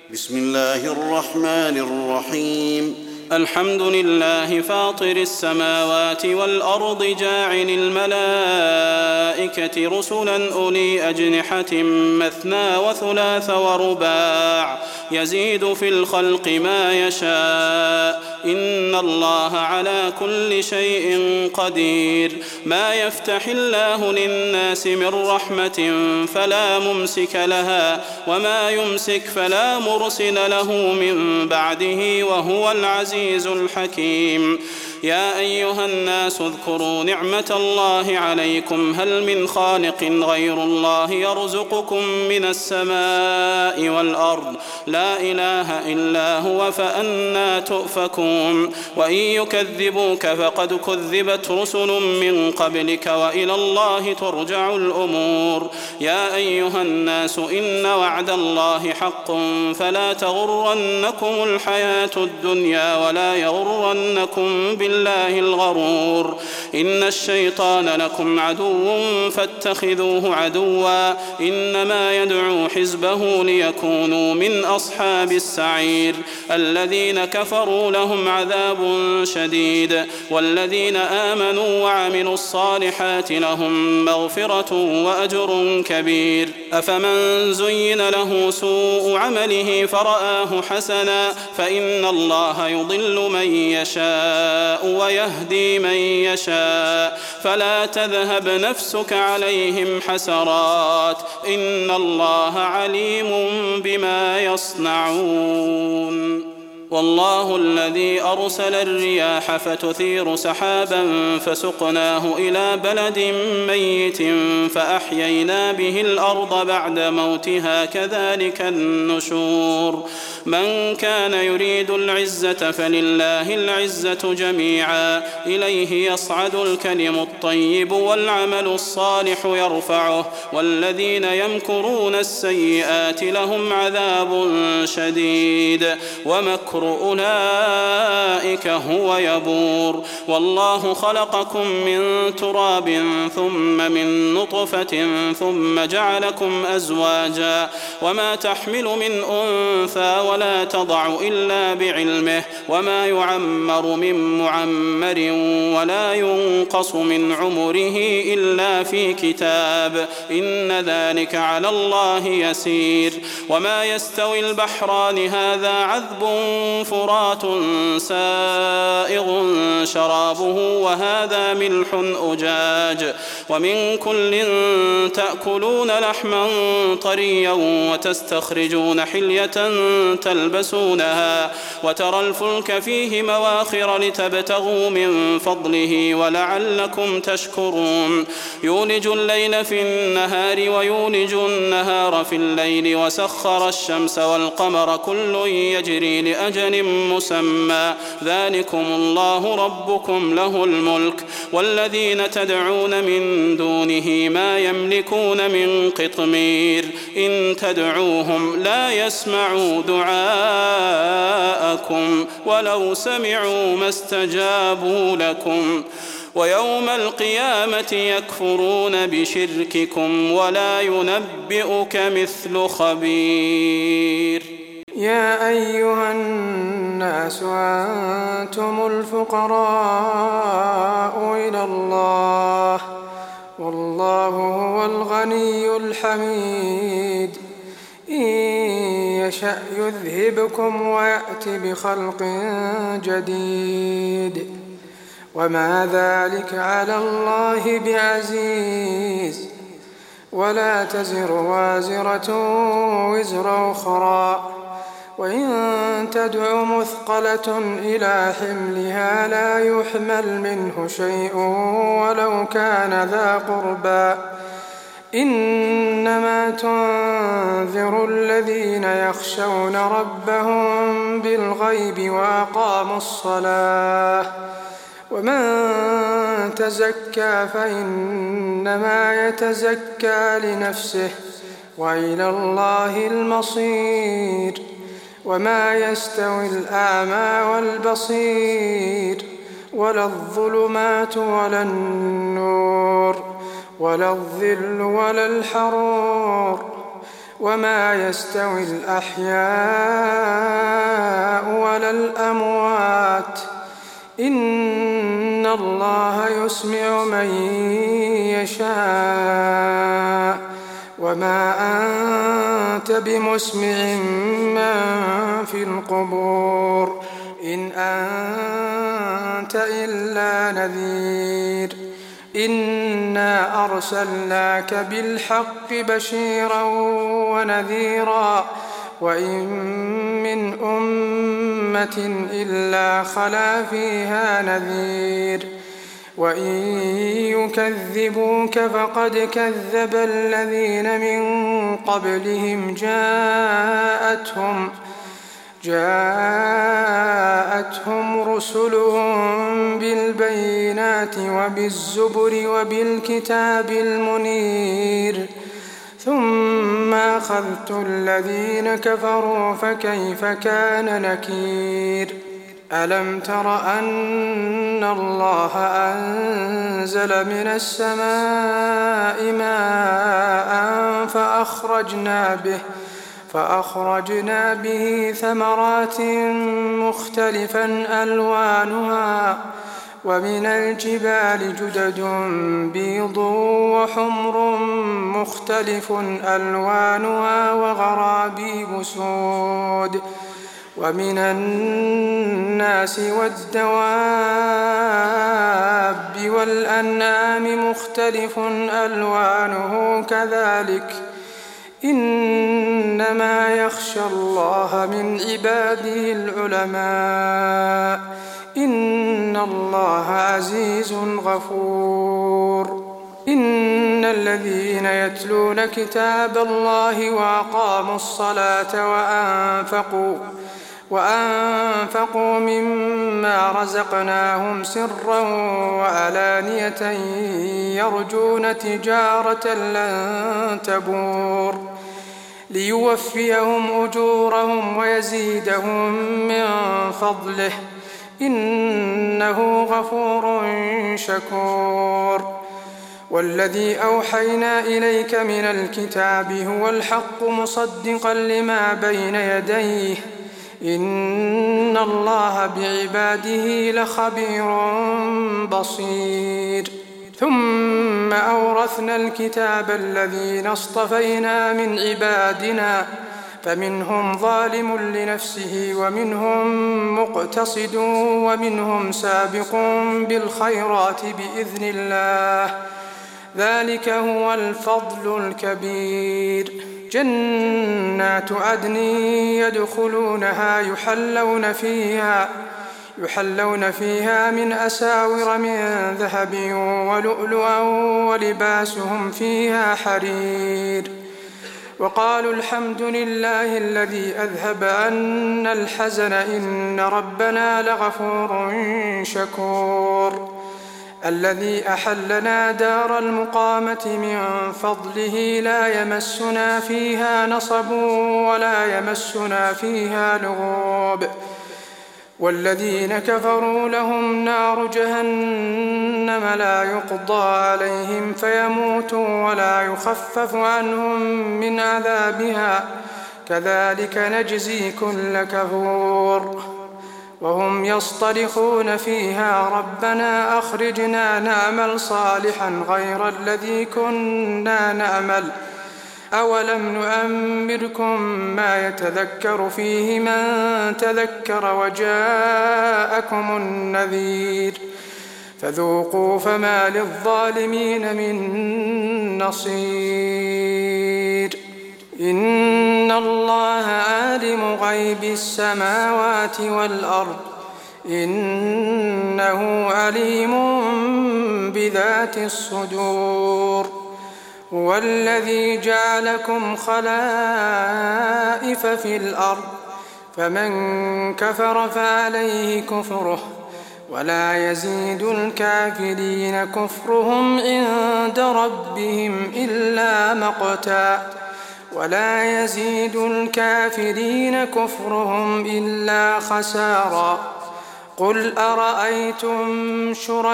بسم الله الرحمن الرحيم. الحمد لله فاطر السماوات والأرض جاعل الملائكة رسلا أولي أجنحة مثنى وثلاث ورباع يزيد في الخلق ما يشاء إن الله على كل شيء قدير. ما يفتح الله للناس من رحمة فلا ممسك لها وما يمسك فلا مرسل له من بعده وهو العزيز الحكيم. يا أيها الناس اذكروا نعمة الله عليكم هل من خالق غير الله يرزقكم من السماء والأرض لا إله إلا هو فأنى تؤفكون. وإن يكذبوك فقد كذبت رسل من قبلك وإلى الله ترجع الأمور. يا أيها الناس إن وعد الله حق فلا تغرنكم الحياة الدنيا ولا يغرنكم بالله الغرور. إن الشيطان لكم عدو فاتخذوه عدوا إنما يدعو حزبه ليكونوا من أصحاب السعير. الذين كفروا لهم عذاب شديد والذين آمنوا وعملوا الصالحات لهم مغفرة وأجر كبير. أفمن زين له سوء عمله فرآه حسنا فإن الله يضل من يشاء ويهدي من يشاء فلا تذهب نفسك عليهم حسرات إن الله عليم بما يصنعون. والله الذي أرسل الرياح فتثير سحابا فسقناه إلى بلد ميت فأحيينا به الأرض بعد موتها كذلك النشور. من كان يريد العزة فلله العزة جميعا إليه يصعد الكلم الطيب والعمل الصالح يرفعه والذين يمكرون السيئات لهم عذاب شديد ومكر أولئك هو يبور. والله خلقكم من تراب ثم من نطفة ثم جعلكم أزواجا وما تحمل من أنثى ولا تضع إلا بعلمه وما يعمر من معمر ولا ينقص من عمره إلا في كتاب إن ذلك على الله يسير. وما يستوي البحران هذا عذب فرات سائغ شرابه وهذا ملح أجاج ومن كل تأكلون لحما طريا وتستخرجون حلية تلبسونها وترى الفلك فيه مواخر لتبتغوا من فضله ولعلكم تشكرون. يولج الليل في النهار ويولج النهار في الليل وسخر الشمس والقمر كل يجري لأجل مسمى ذلكم الله ربكم له الملك والذين تدعون من دونه ما يملكون من قطمير إن تدعوهم لا يسمعوا دعاءكم ولو سمعوا ما استجابوا لكم ويوم القيامة يكفرون بشرككم ولا ينبئك مثل خبير. يا أيها الناس أنتم الفقراء إلى الله والله هو الغني الحميد. إن يشأ يذهبكم ويأت بخلق جديد وما ذلك على الله بعزيز. ولا تزر وازرة وزر أخرى وإن تدع مثقلة إلى حملها لا يحمل منه شيء ولو كان ذا قربى إنما تنذر الذين يخشون ربهم بالغيب وأقاموا الصلاة ومن تزكى فإنما يتزكى لنفسه وإلى الله المصير. وما يستوي الأعمى والبصير ولا الظلمات ولا النور ولا الظل ولا الحرور وما يستوي الأحياء ولا الأموات إن الله يسمع من يشاء وما أنت بمسمع من في القبور إن أنت إلا نذير إنا أرسلناك بالحق بشيرا ونذيرا وإن من أمة إلا خلا فيها نذير وإن يكذبوك فقد كذب الذين من قبلهم جاءتهم رسلهم بالبينات وبالزبر وبالكتاب المنير ثم أخذت الذين كفروا فكيف كان نكير ألم تر أن الله أنزل من السماء ماء فأخرجنا به ثمرات مختلفا ألوانها ومن الجبال جدد بيض وحمر مختلف ألوانها وغرابيب سود ومن الناس والدواب والأنعام مختلف ألوانه كذلك إنما يخشى الله من عباده العلماء إن الله عزيز غفور إن الذين يتلون كتاب الله وأقاموا الصلاة وأنفقوا مما رزقناهم سرا وعلانية يرجون تجارة لن تبور ليوفيهم أجورهم ويزيدهم من فضله إنه غفور شكور والذي أوحينا إليك من الكتاب هو الحق مصدقا لما بين يديه إن الله بعباده لخبير بصير ثم أورثنا الكتاب الذين اصطفينا من عبادنا فمنهم ظالم لنفسه ومنهم مقتصد ومنهم سابق بالخيرات بإذن الله ذلك هو الفضل الكبير جنات عدن يدخلونها يحلون فيها من أساور من ذهب ولؤلؤا ولباسهم فيها حرير وقالوا الحمد لله الذي أذهب عنا الحزن إن ربنا لغفور شكور الذي أحلنا دار المقامة من فضله لا يمسنا فيها نصب ولا يمسنا فيها لغوب والذين كفروا لهم نار جهنم لا يقضى عليهم فيموتوا ولا يخفف عنهم من عذابها كذلك نجزي كل كفور وهم يصطرخون فيها ربنا أخرجنا نعمل صالحا غير الذي كنا نعمل أولم نؤمركم ما يتذكر فيه من تذكر وجاءكم النذير فذوقوا فما للظالمين من نصير إن الله عالم غيب السماوات والأرض إنه عليم بذات الصدور هو الذي جعلكم خلائف في الأرض فمن كفر فعليه كفره ولا يزيد الكافرين كفرهم عند ربهم إلا مقتا ولا يزيد الكافرين كفرهم إلا خسارا قل أرأيتم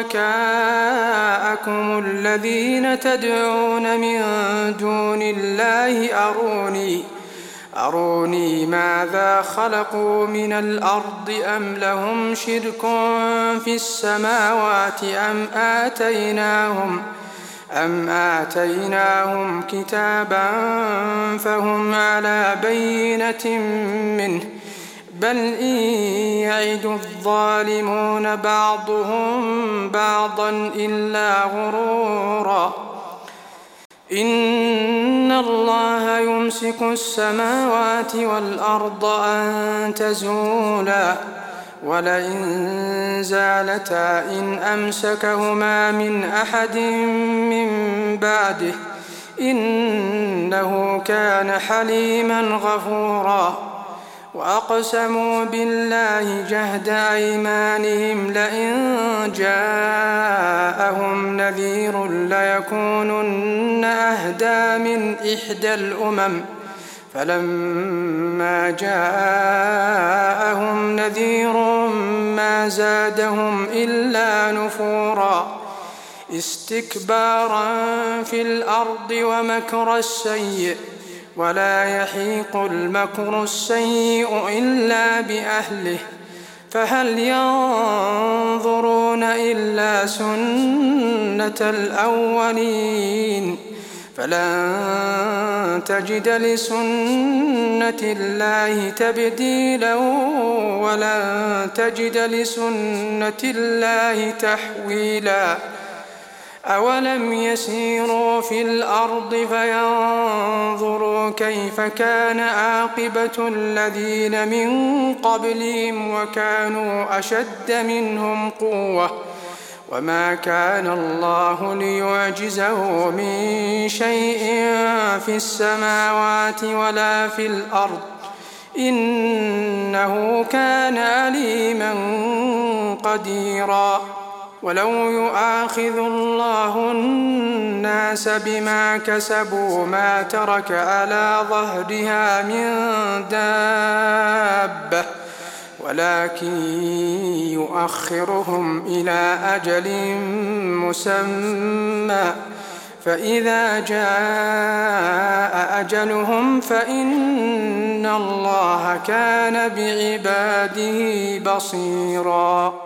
شركاءكم الذين تدعون من دون الله أروني ماذا خلقوا من الأرض أم لهم شرك في السماوات أم آتيناهم كتابا فهم على بينة منه بل إن يعد الظالمون بعضهم بعضا إلا غرورا إن الله يمسك السماوات والأرض أن تزولا ولئن زالتا إن أمسكهما من أحد من بعده إنه كان حليما غفورا وأقسموا بالله جهد أيمانهم لئن جاءهم نذير ليكونن أهدى من إحدى الأمم فلما جاءهم نذير ما زادهم إلا نفورا استكبارا في الأرض ومكر السيء ولا يحيق المكر السيء إلا بأهله فهل ينظرون إلا سنة الأولين فلن تجد لسنة الله تبديلا ولن تجد لسنة الله تحويلا أولم يسيروا في الأرض فينظروا كيف كان عاقبة الذين من قبلهم وكانوا أشد منهم قوة وما كان الله ليعجزه من شيء في السماوات ولا في الأرض إنه كان عليما قديرا ولو يؤاخذ الله الناس بما كسبوا ما ترك على ظهرها من دابة ولكن يؤخرهم إلى أجل مسمى فإذا جاء أجلهم فإن الله كان بعباده بصيرا.